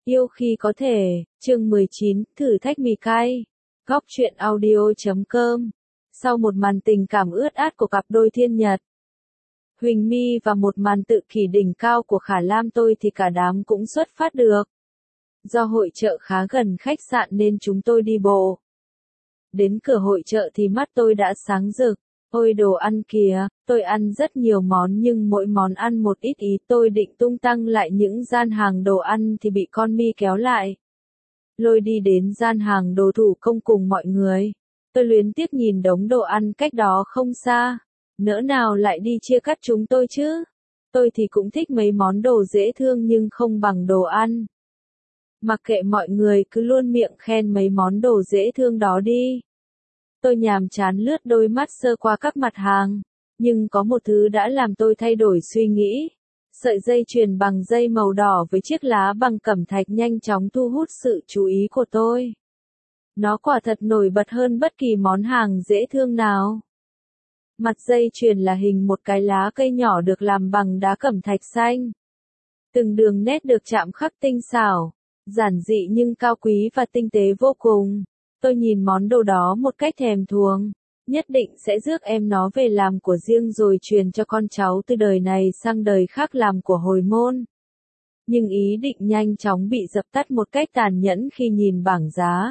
Yêu khi có thể, chương 19, thử thách mì cay. Góc truyện audio.com. Sau một màn tình cảm ướt át của cặp đôi thiên nhật, Huỳnh My và một màn tự kỷ đỉnh cao của Khả Lam tôi thì cả đám cũng xuất phát được. Do hội chợ khá gần khách sạn nên chúng tôi đi bộ. Đến cửa hội chợ thì mắt tôi đã sáng rực. Ôi đồ ăn kìa, tôi ăn rất nhiều món nhưng mỗi món ăn một ít ý. Tôi định tung tăng lại những gian hàng đồ ăn thì bị con My kéo lại. Lôi đi đến gian hàng đồ thủ công cùng mọi người. Tôi luyến tiếc nhìn đống đồ ăn cách đó không xa. Nỡ nào lại đi chia cắt chúng tôi chứ. Tôi thì cũng thích mấy món đồ dễ thương nhưng không bằng đồ ăn. Mặc kệ mọi người cứ luôn miệng khen mấy món đồ dễ thương đó đi. Tôi nhàm chán lướt đôi mắt sơ qua các mặt hàng, nhưng có một thứ đã làm tôi thay đổi suy nghĩ. Sợi dây chuyền bằng dây màu đỏ với chiếc lá bằng cẩm thạch nhanh chóng thu hút sự chú ý của tôi. Nó quả thật nổi bật hơn bất kỳ món hàng dễ thương nào. Mặt dây chuyền là hình một cái lá cây nhỏ được làm bằng đá cẩm thạch xanh. Từng đường nét được chạm khắc tinh xảo, giản dị nhưng cao quý và tinh tế vô cùng. Tôi nhìn món đồ đó một cách thèm thuồng, nhất định sẽ rước em nó về làm của riêng rồi truyền cho con cháu từ đời này sang đời khác làm của hồi môn. Nhưng ý định nhanh chóng bị dập tắt một cách tàn nhẫn khi nhìn bảng giá.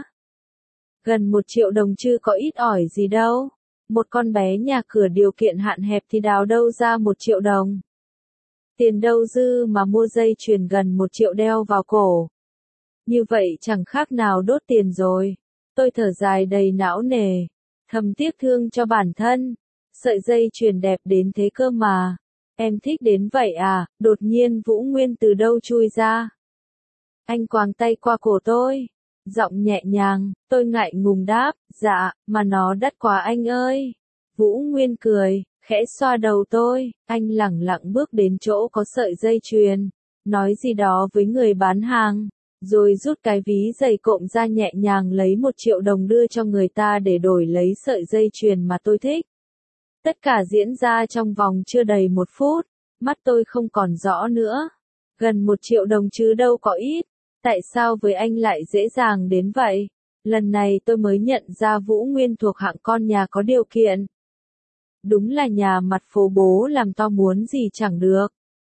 Gần 1 triệu đồng chứ có ít ỏi gì đâu. Một con bé nhà cửa điều kiện hạn hẹp thì đào đâu ra 1 triệu đồng. Tiền đâu dư mà mua dây chuyền gần 1 triệu đeo vào cổ. Như vậy chẳng khác nào đốt tiền rồi. Tôi thở dài đầy não nề, thầm tiếc thương cho bản thân. Sợi dây chuyền đẹp đến thế cơ mà. Em thích đến vậy à? Đột nhiên Vũ Nguyên từ đâu chui ra. Anh quàng tay qua cổ tôi, giọng nhẹ nhàng. Tôi ngại ngùng đáp, dạ, mà nó đắt quá anh ơi. Vũ Nguyên cười, khẽ xoa đầu tôi. Anh lẳng lặng bước đến chỗ có sợi dây chuyền, nói gì đó với người bán hàng. Rồi rút cái ví dày cộm ra nhẹ nhàng lấy 1 triệu đồng đưa cho người ta để đổi lấy sợi dây chuyền mà tôi thích. Tất cả diễn ra trong vòng chưa đầy 1 phút, mắt tôi không còn rõ nữa. Gần 1 triệu đồng chứ đâu có ít, tại sao với anh lại dễ dàng đến vậy? Lần này tôi mới nhận ra Vũ Nguyên thuộc hạng con nhà có điều kiện. Đúng là nhà mặt phố bố làm to muốn gì chẳng được.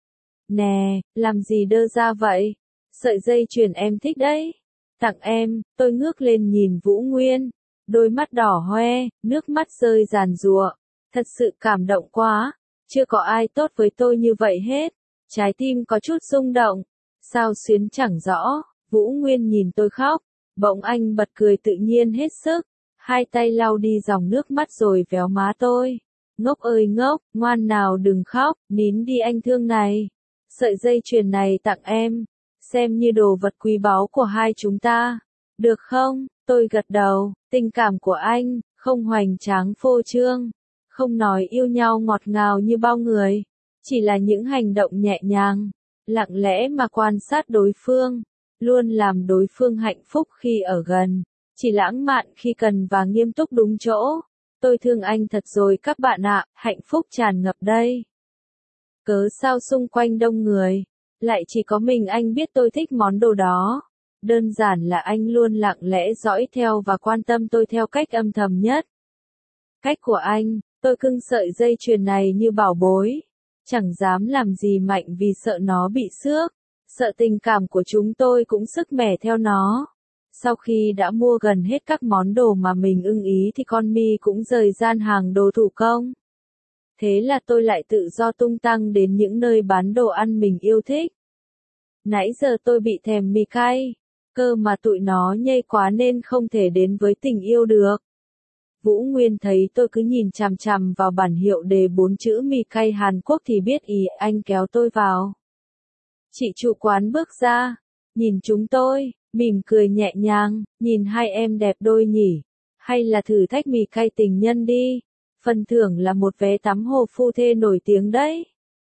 Nè, làm gì đơ ra vậy? Sợi dây chuyền em thích đấy. Tặng em. Tôi ngước lên nhìn Vũ Nguyên. Đôi mắt đỏ hoe, nước mắt rơi ràn rụa. Thật sự cảm động quá. Chưa có ai tốt với tôi như vậy hết. Trái tim có chút rung động. Sao xuyến chẳng rõ. Vũ Nguyên nhìn tôi khóc. Bỗng anh bật cười tự nhiên hết sức. Hai tay lau đi dòng nước mắt rồi véo má tôi. Ngốc ơi ngốc, ngoan nào đừng khóc, nín đi anh thương này. Sợi dây chuyền này tặng em. Xem như đồ vật quý báu của hai chúng ta. Được không? Tôi gật đầu. Tình cảm của anh, không hoành tráng phô trương. Không nói yêu nhau ngọt ngào như bao người. Chỉ là những hành động nhẹ nhàng, lặng lẽ mà quan sát đối phương. Luôn làm đối phương hạnh phúc khi ở gần. Chỉ lãng mạn khi cần và nghiêm túc đúng chỗ. Tôi thương anh thật rồi các bạn ạ, hạnh phúc tràn ngập đây. Cớ sao xung quanh đông người, lại chỉ có mình anh biết tôi thích món đồ đó. Đơn giản là anh luôn lặng lẽ dõi theo và quan tâm tôi theo cách âm thầm nhất. Cách của anh, tôi cưng sợi dây chuyền này như bảo bối. Chẳng dám làm gì mạnh vì sợ nó bị xước. Sợ tình cảm của chúng tôi cũng sức mẻ theo nó. Sau khi đã mua gần hết các món đồ mà mình ưng ý thì con My cũng rời gian hàng đồ thủ công. Thế là tôi lại tự do tung tăng đến những nơi bán đồ ăn mình yêu thích. Nãy giờ tôi bị thèm mì cay, cơ mà tụi nó nhây quá nên không thể đến với tình yêu được. Vũ Nguyên thấy tôi cứ nhìn chằm chằm vào bản hiệu đề 4 chữ mì cay Hàn Quốc thì biết ý, anh kéo tôi vào. Chị chủ quán bước ra, nhìn chúng tôi, mỉm cười nhẹ nhàng, nhìn hai em đẹp đôi nhỉ, hay là thử thách mì cay tình nhân đi, phần thưởng là một vé tắm hồ phu thê nổi tiếng đấy.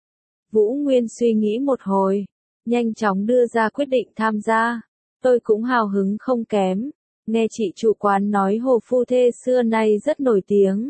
Vũ Nguyên suy nghĩ một hồi, nhanh chóng đưa ra quyết định tham gia. Tôi cũng hào hứng không kém, nghe chị chủ quán nói hồ phu thê xưa nay rất nổi tiếng.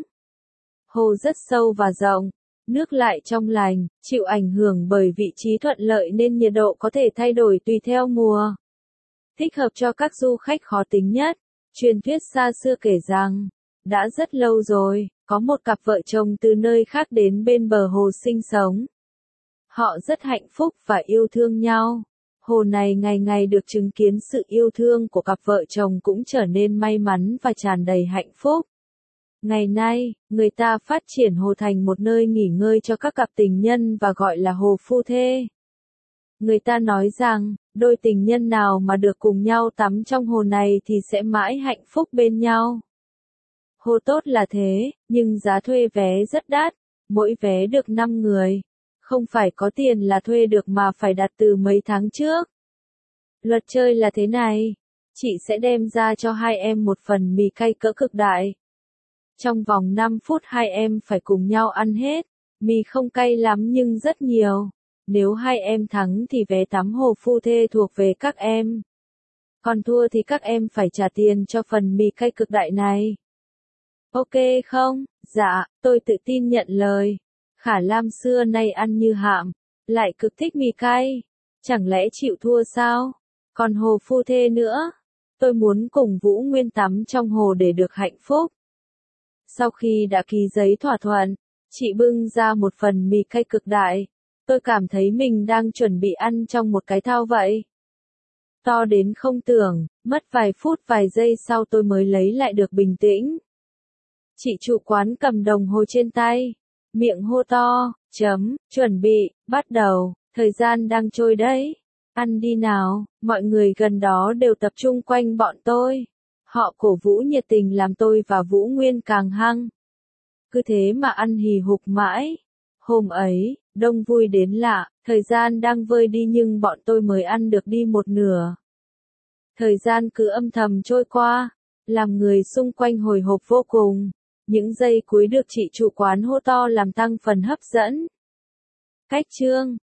Hồ rất sâu và rộng, nước lại trong lành, chịu ảnh hưởng bởi vị trí thuận lợi nên nhiệt độ có thể thay đổi tùy theo mùa. thích hợp cho các du khách khó tính nhất. Truyền thuyết xa xưa kể rằng, đã rất lâu rồi, có một cặp vợ chồng từ nơi khác đến bên bờ hồ sinh sống. Họ rất hạnh phúc và yêu thương nhau. Hồ này ngày ngày được chứng kiến sự yêu thương của cặp vợ chồng cũng trở nên may mắn và tràn đầy hạnh phúc. Ngày nay, người ta phát triển hồ thành một nơi nghỉ ngơi cho các cặp tình nhân và gọi là hồ phu thê. Người ta nói rằng, đôi tình nhân nào mà được cùng nhau tắm trong hồ này thì sẽ mãi hạnh phúc bên nhau. Hồ tốt là thế, nhưng giá thuê vé rất đắt, mỗi vé được 5 người. Không phải có tiền là thuê được mà phải đặt từ mấy tháng trước. Luật chơi là thế này, chị sẽ đem ra cho hai em một phần mì cay cỡ cực đại. Trong vòng 5 phút hai em phải cùng nhau ăn hết, mì không cay lắm nhưng rất nhiều. Nếu hai em thắng thì vé tắm hồ phu thê thuộc về các em. Còn thua thì các em phải trả tiền cho phần mì cay cực đại này. Ok không? Dạ, tôi tự tin nhận lời. Khả Lam xưa nay ăn như hạm, lại cực thích mì cay. Chẳng lẽ chịu thua sao? Còn hồ phu thê nữa. Tôi muốn cùng Vũ Nguyên tắm trong hồ để được hạnh phúc. Sau khi đã ký giấy thỏa thuận, chị bưng ra một phần mì cay cực đại. Tôi cảm thấy mình đang chuẩn bị ăn trong một cái thao vậy. To đến không tưởng, mất vài phút vài giây sau tôi mới lấy lại được bình tĩnh. Chị chủ quán cầm đồng hồ trên tay, miệng hô to, chuẩn bị, bắt đầu, thời gian đang trôi đấy. Ăn đi nào, mọi người gần đó đều tập trung quanh bọn tôi. Họ cổ vũ nhiệt tình làm tôi và Vũ Nguyên càng hăng. Cứ thế mà ăn hì hục mãi. Hôm ấy, đông vui đến lạ, thời gian đang vơi đi nhưng bọn tôi mới ăn được đi một nửa. Thời gian cứ âm thầm trôi qua, làm người xung quanh hồi hộp vô cùng. Những giây cuối được chị chủ quán hô to làm tăng phần hấp dẫn. Cách chương